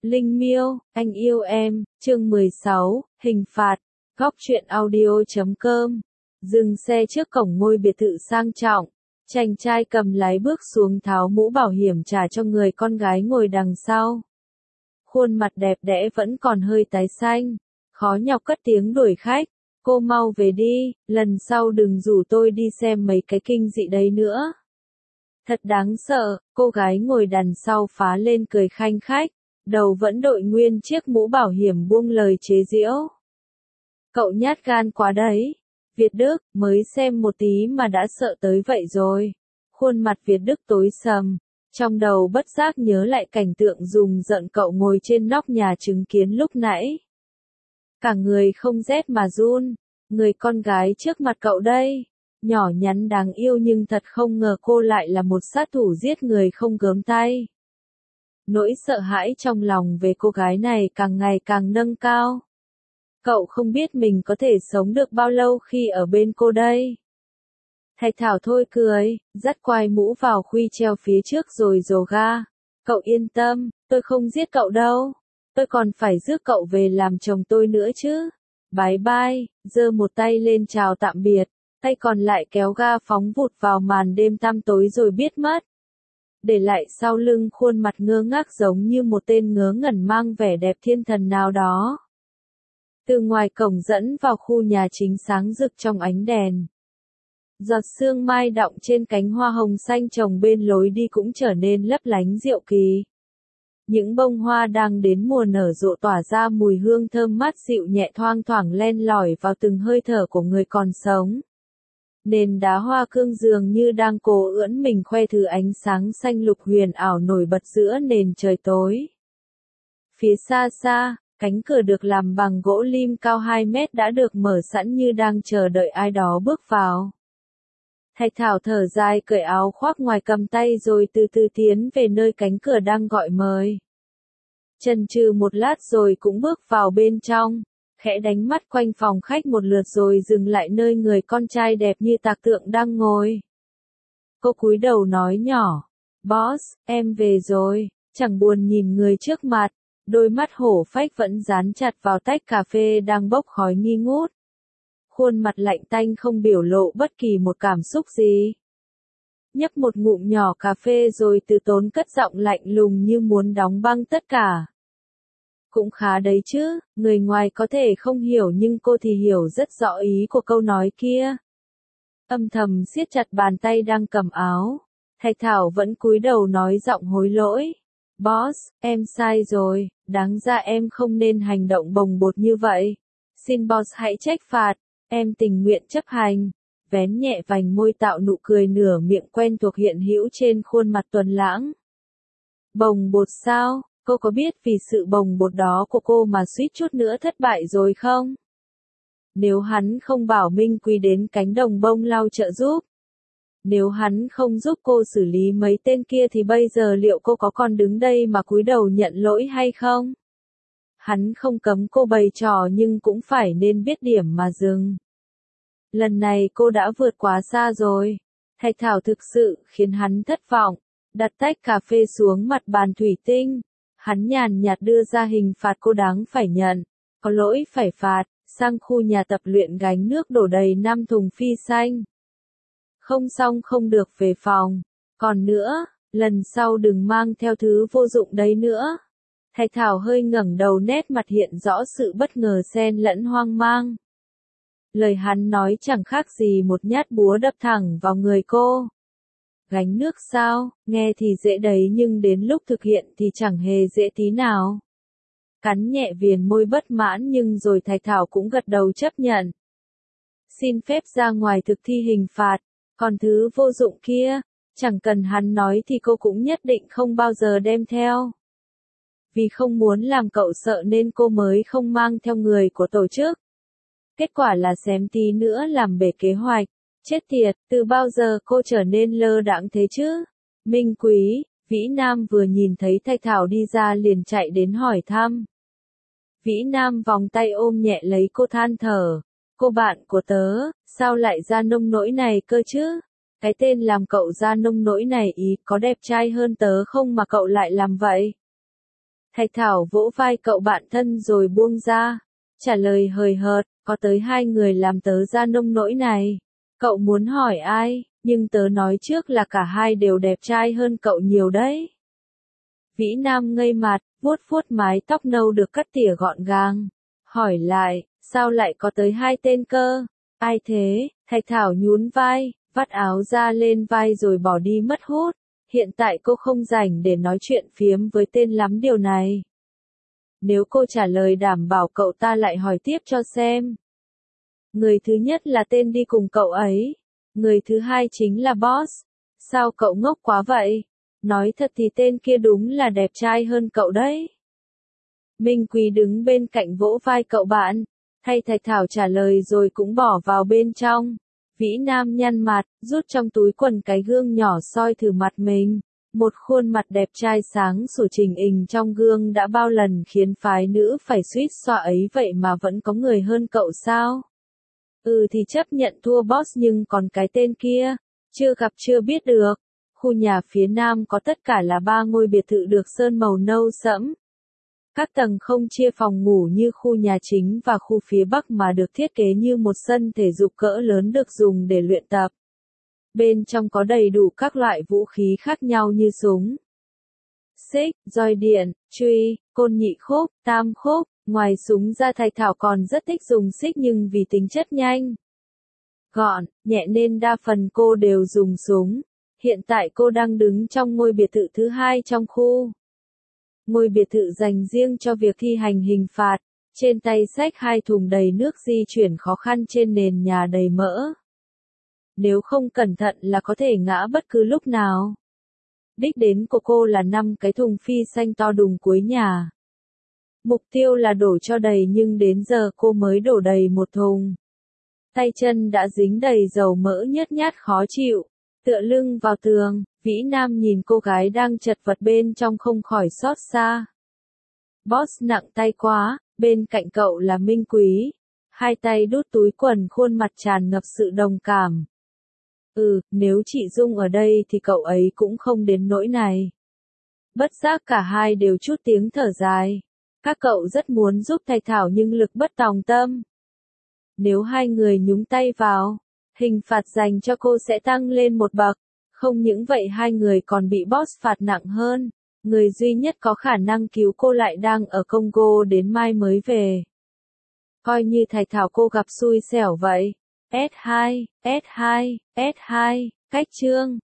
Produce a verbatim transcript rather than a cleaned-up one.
Linh Miêu, anh yêu em, chương mười sáu, hình phạt, góc truyện audio.com. Dừng xe trước cổng ngôi biệt thự sang trọng. Chàng trai cầm lái bước xuống tháo mũ bảo hiểm trả cho người con gái ngồi đằng sau. Khuôn mặt đẹp đẽ vẫn còn hơi tái xanh. Khó nhọc cất tiếng đuổi khách. Cô mau về đi, lần sau đừng rủ tôi đi xem mấy cái kinh dị đấy nữa. Thật đáng sợ, cô gái ngồi đằng sau phá lên cười khanh khách. Đầu vẫn đội nguyên chiếc mũ bảo hiểm buông lời chế giễu. Cậu nhát gan quá đấy. Việt Đức, mới xem một tí mà đã sợ tới vậy rồi. Khuôn mặt Việt Đức tối sầm. Trong đầu bất giác nhớ lại cảnh tượng rùng rợn cậu ngồi trên nóc nhà chứng kiến lúc nãy. Cả người không rét mà run. Người con gái trước mặt cậu đây. Nhỏ nhắn đáng yêu nhưng thật không ngờ cô lại là một sát thủ giết người không gớm tay. Nỗi sợ hãi trong lòng về cô gái này càng ngày càng nâng cao. Cậu không biết mình có thể sống được bao lâu khi ở bên cô đây. Thạch Thảo thôi cười, dắt quai mũ vào khuy treo phía trước rồi rồ ga. Cậu yên tâm, tôi không giết cậu đâu. Tôi còn phải rước cậu về làm chồng tôi nữa chứ. Bye bye, giơ một tay lên chào tạm biệt, tay còn lại kéo ga phóng vụt vào màn đêm tăm tối rồi biết mất. Để lại sau lưng khuôn mặt ngơ ngác giống như một tên ngớ ngẩn mang vẻ đẹp thiên thần nào đó. Từ ngoài cổng dẫn vào khu nhà chính sáng rực trong ánh đèn. Giọt sương mai đọng trên cánh hoa hồng xanh trồng bên lối đi cũng trở nên lấp lánh diệu kỳ. Những bông hoa đang đến mùa nở rộ tỏa ra mùi hương thơm mát dịu nhẹ thoang thoảng len lỏi vào từng hơi thở của người còn sống. Nền đá hoa cương dường như đang cố ưỡn mình khoe thứ ánh sáng xanh lục huyền ảo nổi bật giữa nền trời tối. Phía xa xa, cánh cửa được làm bằng gỗ lim cao hai mét đã được mở sẵn như đang chờ đợi ai đó bước vào. Thạch Thảo thở dài cởi áo khoác ngoài cầm tay rồi từ từ tiến về nơi cánh cửa đang gọi mời. Chần chừ một lát rồi cũng bước vào bên trong, khẽ đánh mắt quanh phòng khách một lượt rồi dừng lại nơi người con trai đẹp như tạc tượng đang ngồi. Cô cúi đầu nói nhỏ, "Boss, em về rồi." Chẳng buồn nhìn người trước mặt, đôi mắt hổ phách vẫn dán chặt vào tách cà phê đang bốc khói nghi ngút. Khuôn mặt lạnh tanh không biểu lộ bất kỳ một cảm xúc gì. Nhấp một ngụm nhỏ cà phê rồi từ tốn cất giọng lạnh lùng như muốn đóng băng tất cả. Cũng khá đấy chứ, người ngoài có thể không hiểu nhưng cô thì hiểu rất rõ ý của câu nói kia. Âm thầm siết chặt bàn tay đang cầm áo. Thạch Thảo vẫn cúi đầu nói giọng hối lỗi. "Boss, em sai rồi, đáng ra em không nên hành động bồng bột như vậy. Xin boss hãy trách phạt, em tình nguyện chấp hành." Vén nhẹ vành môi tạo nụ cười nửa miệng quen thuộc hiện hữu trên khuôn mặt tuấn lãng. Bồng bột sao? Cô có biết vì sự bồng bột đó của cô mà suýt chút nữa thất bại rồi không? Nếu hắn không bảo Minh Quý đến cánh đồng bông lau trợ giúp. Nếu hắn không giúp cô xử lý mấy tên kia thì bây giờ liệu cô có còn đứng đây mà cúi đầu nhận lỗi hay không? Hắn không cấm cô bày trò nhưng cũng phải nên biết điểm mà dừng. Lần này cô đã vượt quá xa rồi. Thạch Thảo thực sự khiến hắn thất vọng. Đặt tách cà phê xuống mặt bàn thủy tinh. Hắn nhàn nhạt đưa ra hình phạt cô đáng phải nhận. Có lỗi phải phạt, sang khu nhà tập luyện gánh nước đổ đầy năm thùng phi xanh. Không xong không được về phòng. Còn nữa, lần sau đừng mang theo thứ vô dụng đấy nữa. Thạch Thảo hơi ngẩng đầu, nét mặt hiện rõ sự bất ngờ xen lẫn hoang mang. Lời hắn nói chẳng khác gì một nhát búa đập thẳng vào người cô. Gánh nước sao, nghe thì dễ đấy nhưng đến lúc thực hiện thì chẳng hề dễ tí nào. Cắn nhẹ viền môi bất mãn nhưng rồi Thạch Thảo cũng gật đầu chấp nhận. Xin phép ra ngoài thực thi hình phạt, còn thứ vô dụng kia, chẳng cần hắn nói thì cô cũng nhất định không bao giờ đem theo. Vì không muốn làm cậu sợ nên cô mới không mang theo người của tổ chức. Kết quả là xém tí nữa làm bể kế hoạch. Chết tiệt, từ bao giờ cô trở nên lơ đãng thế chứ? Minh Quý, Vĩ Nam vừa nhìn thấy Thạch Thảo đi ra liền chạy đến hỏi thăm. Vĩ Nam vòng tay ôm nhẹ lấy cô than thở. Cô bạn của tớ, sao lại ra nông nỗi này cơ chứ? Cái tên làm cậu ra nông nỗi này ý có đẹp trai hơn tớ không mà cậu lại làm vậy? Thạch Thảo vỗ vai cậu bạn thân rồi buông ra. Trả lời hời hợt, có tới hai người làm tớ ra nông nỗi này. Cậu muốn hỏi ai, nhưng tớ nói trước là cả hai đều đẹp trai hơn cậu nhiều đấy. Vĩ Nam ngây mặt, vuốt vuốt mái tóc nâu được cắt tỉa gọn gàng. Hỏi lại, sao lại có tới hai tên cơ? Ai thế? Thạch Thảo nhún vai, vắt áo ra lên vai rồi bỏ đi mất hút. Hiện tại cô không rảnh để nói chuyện phiếm với tên lắm điều này. Nếu cô trả lời đảm bảo cậu ta lại hỏi tiếp cho xem. Người thứ nhất là tên đi cùng cậu ấy. Người thứ hai chính là Boss. Sao cậu ngốc quá vậy? Nói thật thì tên kia đúng là đẹp trai hơn cậu đấy. Minh Quý đứng bên cạnh vỗ vai cậu bạn. Thay Thạch Thảo trả lời rồi cũng bỏ vào bên trong. Vĩ Nam nhăn mặt, rút trong túi quần cái gương nhỏ soi thử mặt mình. Một khuôn mặt đẹp trai sáng sủa trình hình trong gương đã bao lần khiến phái nữ phải suýt xoa ấy, vậy mà vẫn có người hơn cậu sao? Ừ thì chấp nhận thua Boss, nhưng còn cái tên kia, chưa gặp chưa biết được. Khu nhà phía nam có tất cả là ba ngôi biệt thự được sơn màu nâu sẫm. Các tầng không chia phòng ngủ như khu nhà chính, và khu phía bắc mà được thiết kế như một sân thể dục cỡ lớn được dùng để luyện tập. Bên trong có đầy đủ các loại vũ khí khác nhau như súng, xích, roi điện, truy, côn nhị khúc, tam khúc. Ngoài súng ra Thạch Thảo còn rất thích dùng xích, nhưng vì tính chất nhanh, gọn, nhẹ nên đa phần cô đều dùng súng. Hiện tại cô đang đứng trong ngôi biệt thự thứ hai trong khu. Ngôi biệt thự dành riêng cho việc thi hành hình phạt. Trên tay xách hai thùng đầy nước di chuyển khó khăn trên nền nhà đầy mỡ. Nếu không cẩn thận là có thể ngã bất cứ lúc nào. Đích đến của cô là năm cái thùng phi xanh to đùng cuối nhà. Mục tiêu là đổ cho đầy, nhưng đến giờ cô mới đổ đầy một thùng. Tay chân đã dính đầy dầu mỡ nhớt nhát khó chịu. Tựa lưng vào tường, Vĩ Nam nhìn cô gái đang chật vật bên trong không khỏi xót xa. Boss nặng tay quá, bên cạnh cậu là Minh Quý. Hai tay đút túi quần, khuôn mặt tràn ngập sự đồng cảm. Ừ, nếu chị Dung ở đây thì cậu ấy cũng không đến nỗi này. Bất giác cả hai đều chút tiếng thở dài. Các cậu rất muốn giúp Thạch Thảo nhưng lực bất tòng tâm. Nếu hai người nhúng tay vào, hình phạt dành cho cô sẽ tăng lên một bậc. Không những vậy hai người còn bị Boss phạt nặng hơn. Người duy nhất có khả năng cứu cô lại đang ở Congo, đến mai mới về. Coi như Thạch Thảo cô gặp xui xẻo vậy. S hai, S hai, S hai, cách chương.